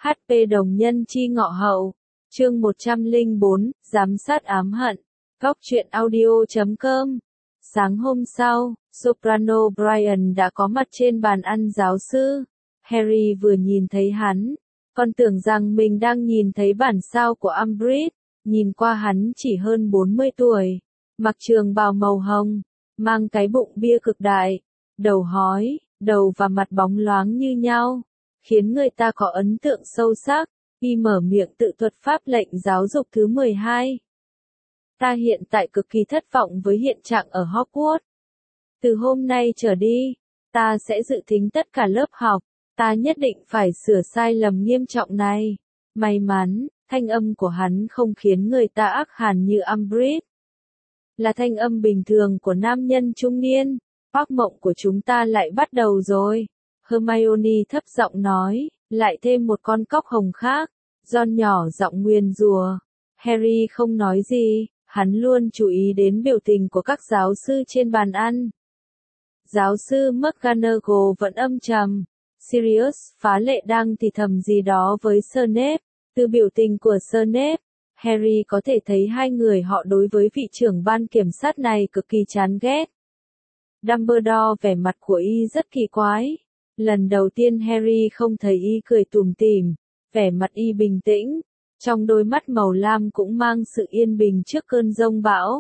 HP đồng nhân chi ngọ hậu. Chương 104, giám sát ám hận. Góc truyện audio.com. Sáng hôm sau, soprano Brian đã có mặt trên bàn ăn giáo sư. Harry vừa nhìn thấy hắn, còn tưởng rằng mình đang nhìn thấy bản sao của Umbridge. Nhìn qua hắn chỉ hơn 40 tuổi, mặc trường bào màu hồng, mang cái bụng bia cực đại, đầu hói, đầu và mặt bóng loáng như nhau, khiến người ta có ấn tượng sâu sắc. Y mở miệng tự thuật pháp lệnh giáo dục thứ 12. Ta hiện tại cực kỳ thất vọng với hiện trạng ở Hogwarts. Từ hôm nay trở đi, ta sẽ dự thính tất cả lớp học. Ta nhất định phải sửa sai lầm nghiêm trọng này. May mắn, thanh âm của hắn không khiến người ta ác hàn như Umbridge. Là thanh âm bình thường của nam nhân trung niên. Ác mộng của chúng ta lại bắt đầu rồi. Hermione thấp giọng nói, lại thêm một con cóc hồng khác. Ron nhỏ giọng nguyền rủa. Harry không nói gì, hắn luôn chú ý đến biểu tình của các giáo sư trên bàn ăn. Giáo sư McGonagall vẫn âm trầm. Sirius phá lệ đang thì thầm gì đó với Snape. Từ biểu tình của Snape, Harry có thể thấy hai người họ đối với vị trưởng ban kiểm sát này cực kỳ chán ghét. Dumbledore vẻ mặt của y rất kỳ quái. Lần đầu tiên Harry không thấy y cười tủm tỉm, vẻ mặt y bình tĩnh, trong đôi mắt màu lam cũng mang sự yên bình trước cơn giông bão.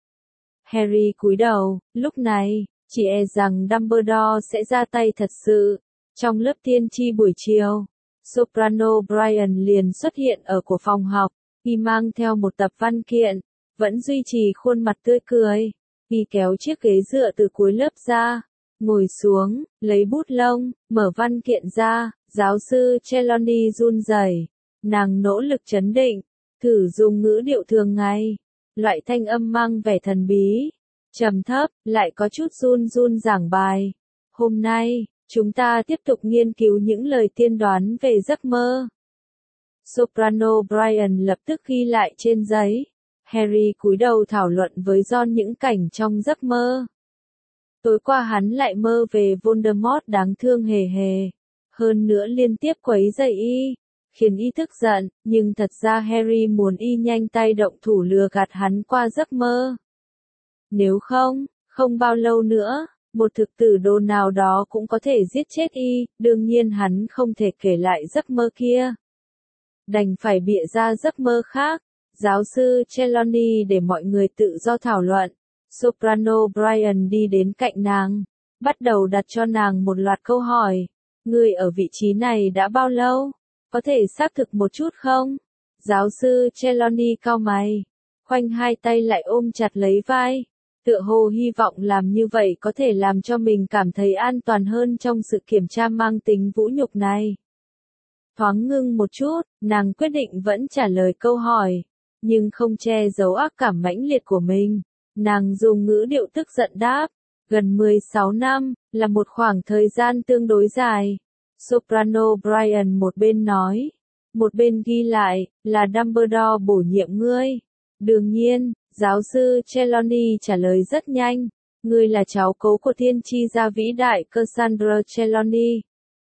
Harry cúi đầu, lúc này, chỉ e rằng Dumbledore sẽ ra tay thật sự. Trong lớp tiên tri buổi chiều, soprano Brian liền xuất hiện ở của phòng học, y mang theo một tập văn kiện, vẫn duy trì khuôn mặt tươi cười. Y kéo chiếc ghế dựa từ cuối lớp ra, ngồi xuống, lấy bút lông, mở văn kiện ra. Giáo sư Trelawney run rẩy, nàng nỗ lực trấn định, thử dùng ngữ điệu thường ngày, loại thanh âm mang vẻ thần bí, trầm thấp, lại có chút run run giảng bài. Hôm nay, chúng ta tiếp tục nghiên cứu những lời tiên đoán về giấc mơ. Soprano Brian lập tức ghi lại trên giấy. Harry cúi đầu thảo luận với Ron những cảnh trong giấc mơ. Tối qua hắn lại mơ về Voldemort đáng thương hề hề. Hơn nữa liên tiếp quấy rầy y, khiến y tức giận, nhưng thật ra Harry muốn y nhanh tay động thủ lừa gạt hắn qua giấc mơ. Nếu không, không bao lâu nữa, một thực tử đồ nào đó cũng có thể giết chết y, đương nhiên hắn không thể kể lại giấc mơ kia. Đành phải bịa ra giấc mơ khác. Giáo sư Trelawney để mọi người tự do thảo luận. Soprano Brian đi đến cạnh nàng, bắt đầu đặt cho nàng một loạt câu hỏi. Người ở vị trí này đã bao lâu? Có thể xác thực một chút không? Giáo sư Trelawney cau mày, khoanh hai tay lại ôm chặt lấy vai, tựa hồ hy vọng làm như vậy có thể làm cho mình cảm thấy an toàn hơn trong sự kiểm tra mang tính vũ nhục này. Thoáng ngưng một chút, nàng quyết định vẫn trả lời câu hỏi, nhưng không che giấu ác cảm mãnh liệt của mình. Nàng dùng ngữ điệu tức giận đáp, gần 16 năm, là một khoảng thời gian tương đối dài. Soprano Brian một bên nói, một bên ghi lại, là Dumbledore bổ nhiệm ngươi. Đương nhiên, giáo sư Trelawney trả lời rất nhanh, ngươi là cháu cố của tiên tri gia vĩ đại Cassandra Trelawney.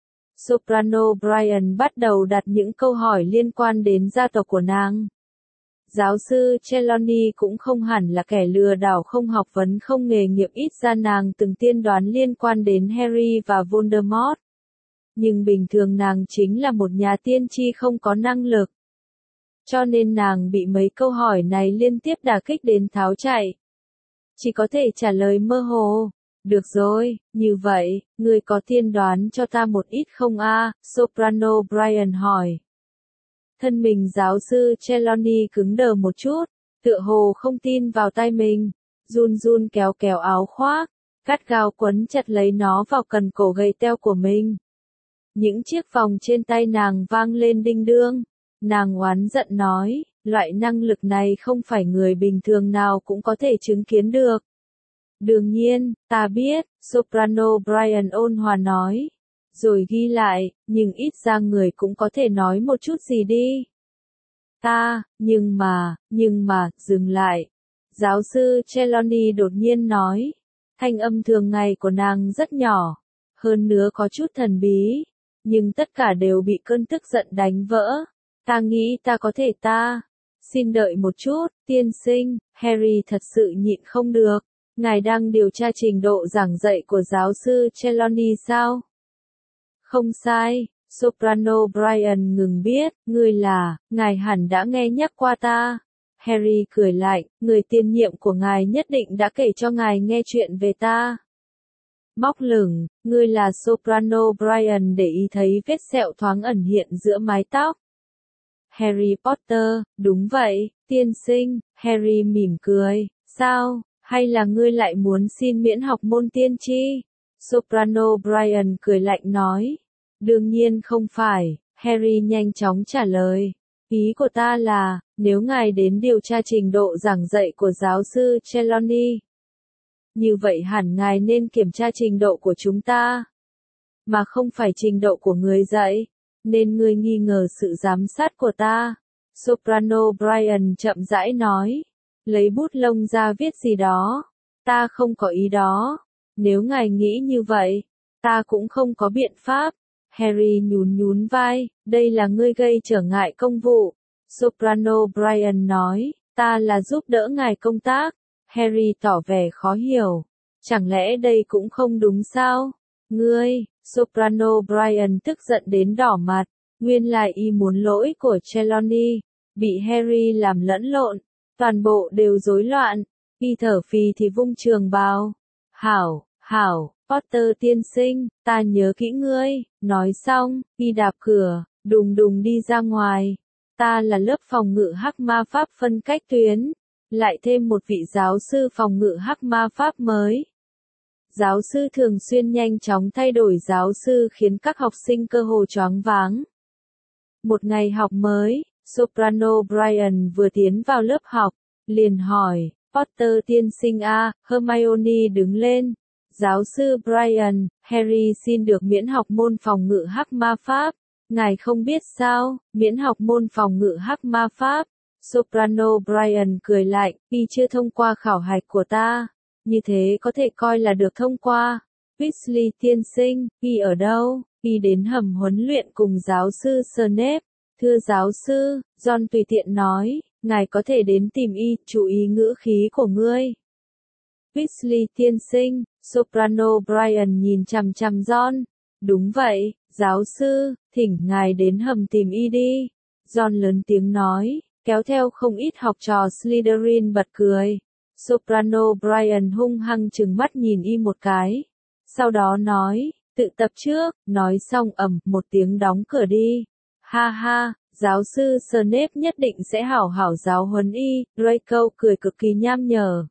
Soprano Brian bắt đầu đặt những câu hỏi liên quan đến gia tộc của nàng. Giáo sư Trelawney cũng không hẳn là kẻ lừa đảo không học vấn không nghề nghiệp, ít ra nàng từng tiên đoán liên quan đến Harry và Voldemort. Nhưng bình thường nàng chính là một nhà tiên tri không có năng lực. Cho nên nàng bị mấy câu hỏi này liên tiếp đả kích đến tháo chạy. Chỉ có thể trả lời mơ hồ. Được rồi, như vậy, ngươi có tiên đoán cho ta một ít không a? Soprano Brian hỏi. Thân mình giáo sư Trelawney cứng đờ một chút, tựa hồ không tin vào tay mình, run run kéo kéo áo khoác, gắt gao quấn chặt lấy nó vào cần cổ gầy teo của mình. Những chiếc vòng trên tay nàng vang lên đinh đương, nàng oán giận nói, loại năng lực này không phải người bình thường nào cũng có thể chứng kiến được. Đương nhiên, ta biết, Soprano Brian ôn hòa nói. Rồi ghi lại, nhưng ít ra người cũng có thể nói một chút gì đi. Nhưng mà, dừng lại. Giáo sư Trelawney đột nhiên nói. Thanh âm thường ngày của nàng rất nhỏ, hơn nữa có chút thần bí. nhưng tất cả đều bị cơn tức giận đánh vỡ. Ta nghĩ ta có thể Xin đợi một chút, tiên sinh, Harry thật sự nhịn không được. Ngài đang điều tra trình độ giảng dạy của giáo sư Trelawney sao? Không sai, soprano Brian ngừng biết, ngài hẳn đã nghe nhắc qua ta. Harry cười lạnh, người tiền nhiệm của ngài nhất định đã kể cho ngài nghe chuyện về ta. Móc lửng, ngươi là soprano Brian để ý thấy vết sẹo thoáng ẩn hiện giữa mái tóc. Harry Potter, đúng vậy, tiên sinh, Harry mỉm cười, sao, hay là ngươi lại muốn xin miễn học môn tiên tri? Soprano Brian cười lạnh nói. Đương nhiên không phải, Harry nhanh chóng trả lời. Ý của ta là, nếu ngài đến điều tra trình độ giảng dạy của giáo sư Trelawney, như vậy hẳn ngài nên kiểm tra trình độ của chúng ta, mà không phải trình độ của người dạy, nên ngươi nghi ngờ sự giám sát của ta. Soprano Brian chậm rãi nói, lấy bút lông ra viết gì đó. Ta không có ý đó. Nếu ngài nghĩ như vậy, ta cũng không có biện pháp. Harry nhún vai, đây là ngươi gây trở ngại công vụ. Soprano Brian nói, ta là giúp đỡ ngài công tác. Harry tỏ vẻ khó hiểu. Chẳng lẽ đây cũng không đúng sao? Ngươi, Soprano Brian tức giận đến đỏ mặt. Nguyên lai y muốn lỗi của Trelawney. Bị Harry làm lẫn lộn. Toàn bộ đều rối loạn. Y thở phì thì vung trường bào. Hảo, Potter tiên sinh, ta nhớ kỹ ngươi. Nói xong, y đạp cửa, đùng đùng đi ra ngoài. Ta là lớp phòng ngự hắc ma pháp phân cách tuyến. Lại thêm một vị giáo sư phòng ngự hắc ma pháp mới. Giáo sư thường xuyên nhanh chóng thay đổi giáo sư khiến các học sinh cơ hồ choáng váng. Một ngày học mới, Soprano Brian vừa tiến vào lớp học, liền hỏi, Potter tiên sinh Hermione đứng lên. Giáo sư Brian, Harry xin được miễn học môn phòng ngự hắc ma pháp. Ngài không biết sao, miễn học môn phòng ngự hắc ma pháp. Soprano Brian cười lạnh, y chưa thông qua khảo hạch của ta. Như thế có thể coi là được thông qua. Weasley tiên sinh, y ở đâu? Y đến hầm huấn luyện cùng giáo sư Snape. Thưa giáo sư, John tùy tiện nói, ngài có thể đến tìm y, chú ý ngữ khí của ngươi. Weasley tiên sinh, Soprano Brian nhìn chằm chằm John. Đúng vậy, giáo sư, thỉnh ngài đến hầm tìm y đi. John lớn tiếng nói, kéo theo không ít học trò Slytherin bật cười. Soprano Brian hung hăng trừng mắt nhìn y một cái. Sau đó nói, tự tập trước, nói xong một tiếng đóng cửa đi. Ha ha, giáo sư Snape nhất định sẽ hảo hảo giáo huấn y, Draco cười cực kỳ nham nhở.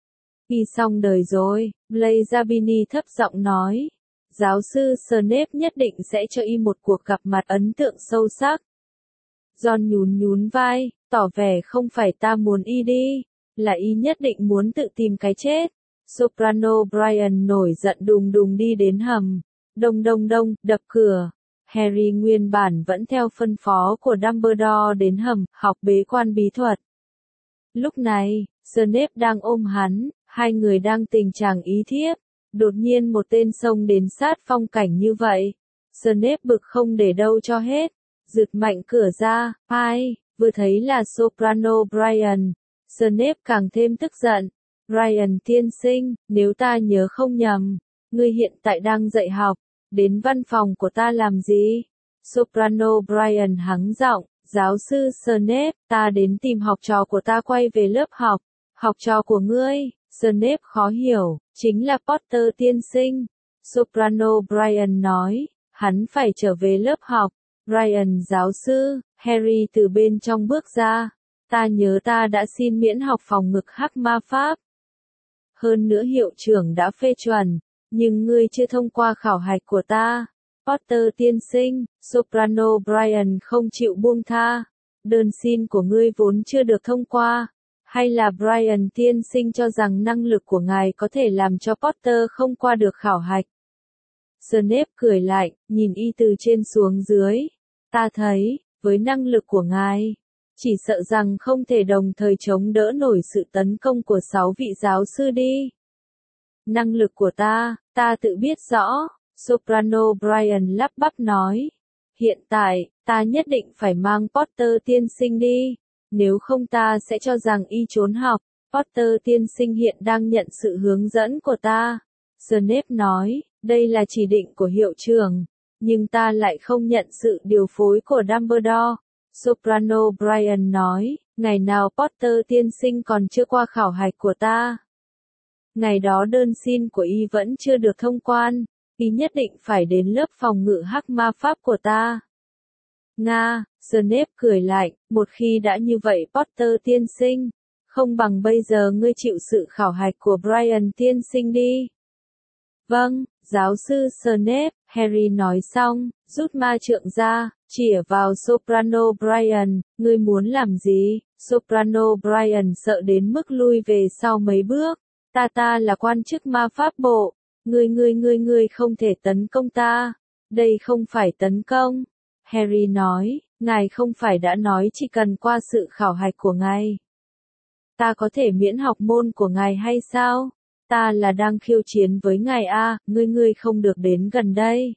Y xong đời rồi, Blaise Zabini thấp giọng nói. Giáo sư Snape nhất định sẽ cho y một cuộc gặp mặt ấn tượng sâu sắc. John nhún vai, tỏ vẻ không phải ta muốn y đi, là y nhất định muốn tự tìm cái chết. Soprano Brian nổi giận đùng đùng đi đến hầm. Đông, đập cửa. Harry nguyên bản vẫn theo phân phó của Dumbledore đến hầm, học bế quan bí thuật. Lúc này, Snape đang ôm hắn, hai người đang tình trạng ý thiếp. Đột nhiên một tên xông đến sát phong cảnh như vậy. Snape bực không để đâu cho hết. Giật mạnh cửa ra, vừa thấy là Soprano Brian. Snape càng thêm tức giận. Brian tiên sinh, nếu ta nhớ không nhầm, ngươi hiện tại đang dạy học, đến văn phòng của ta làm gì? Soprano Brian hắng giọng, giáo sư Snape, ta đến tìm học trò của ta quay về lớp học. Học trò của ngươi? Snape khó hiểu, chính là Potter tiên sinh. Soprano Brian nói, hắn phải trở về lớp học. Brian giáo sư, Harry từ bên trong bước ra. Ta nhớ ta đã xin miễn học phòng ngự hắc ma pháp. Hơn nữa hiệu trưởng đã phê chuẩn, nhưng ngươi chưa thông qua khảo hạch của ta. Potter tiên sinh, Soprano Brian không chịu buông tha. Đơn xin của ngươi vốn chưa được thông qua. Hay là Brian tiên sinh cho rằng năng lực của ngài có thể làm cho Potter không qua được khảo hạch? Snape cười lạnh, nhìn y từ trên xuống dưới. Ta thấy, với năng lực của ngài, chỉ sợ rằng không thể đồng thời chống đỡ nổi sự tấn công của 6 vị giáo sư đi. Năng lực của ta tự biết rõ. Soprano Brian lắp bắp nói. Hiện tại, ta nhất định phải mang Potter tiên sinh đi. Nếu không ta sẽ cho rằng y trốn học. Potter tiên sinh hiện đang nhận sự hướng dẫn của ta. Snape nói, đây là chỉ định của hiệu trưởng. Nhưng ta lại không nhận sự điều phối của Dumbledore. Soprano Brian nói, ngày nào Potter tiên sinh còn chưa qua khảo hạch của ta. Ngày đó đơn xin của y vẫn chưa được thông quan. Y nhất định phải đến lớp phòng ngự hắc ma pháp của ta. Nga, Snape cười lạnh, một khi đã như vậy Potter tiên sinh, không bằng bây giờ ngươi chịu sự khảo hạch của Brian tiên sinh đi. Vâng, giáo sư Snape, Harry nói xong, rút ma trượng ra, chĩa vào Soprano Brian, ngươi muốn làm gì? Soprano Brian sợ đến mức lui về sau mấy bước. Ta là quan chức ma pháp bộ, ngươi không thể tấn công ta. Đây không phải tấn công. Harry nói, ngài không phải đã nói chỉ cần qua sự khảo hạch của ngài. Ta có thể miễn học môn của ngài hay sao? Ta là đang khiêu chiến với ngài a, ngươi không được đến gần đây.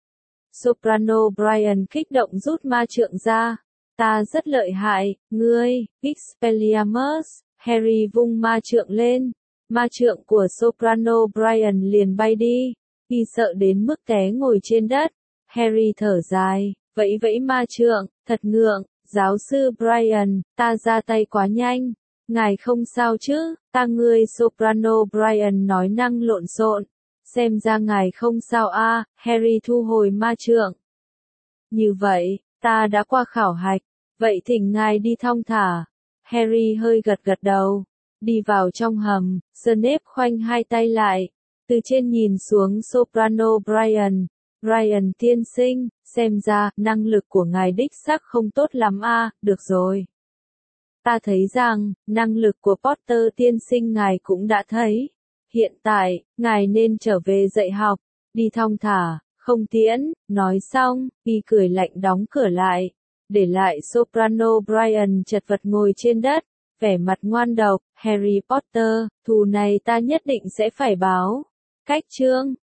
Soprano Brian kích động rút ma trượng ra. Ta rất lợi hại, ngươi, Expelliarmus. Harry vung ma trượng lên. Ma trượng của Soprano Brian liền bay đi. Y sợ đến mức té ngồi trên đất. Harry thở dài, vẫy vẫy ma trượng, thật ngượng, giáo sư Brian, ta ra tay quá nhanh. Ngài không sao chứ, ta ngươi Soprano Brian nói năng lộn xộn. Xem ra ngài không sao a. Harry thu hồi ma trượng. Như vậy, ta đã qua khảo hạch, vậy thỉnh ngài đi thong thả. Harry hơi gật gật đầu. Đi vào trong hầm, Snape khoanh hai tay lại, từ trên nhìn xuống Soprano Brian. Brian tiên sinh, xem ra, năng lực của ngài đích xác không tốt lắm a. Được rồi. Ta thấy rằng, năng lực của Potter tiên sinh ngài cũng đã thấy. Hiện tại, ngài nên trở về dạy học, đi thong thả, không tiễn. Nói xong, y cười lạnh đóng cửa lại, để lại Soprano Brian chật vật ngồi trên đất, vẻ mặt ngoan độc. Harry Potter, thù này ta nhất định sẽ phải báo. Cách chương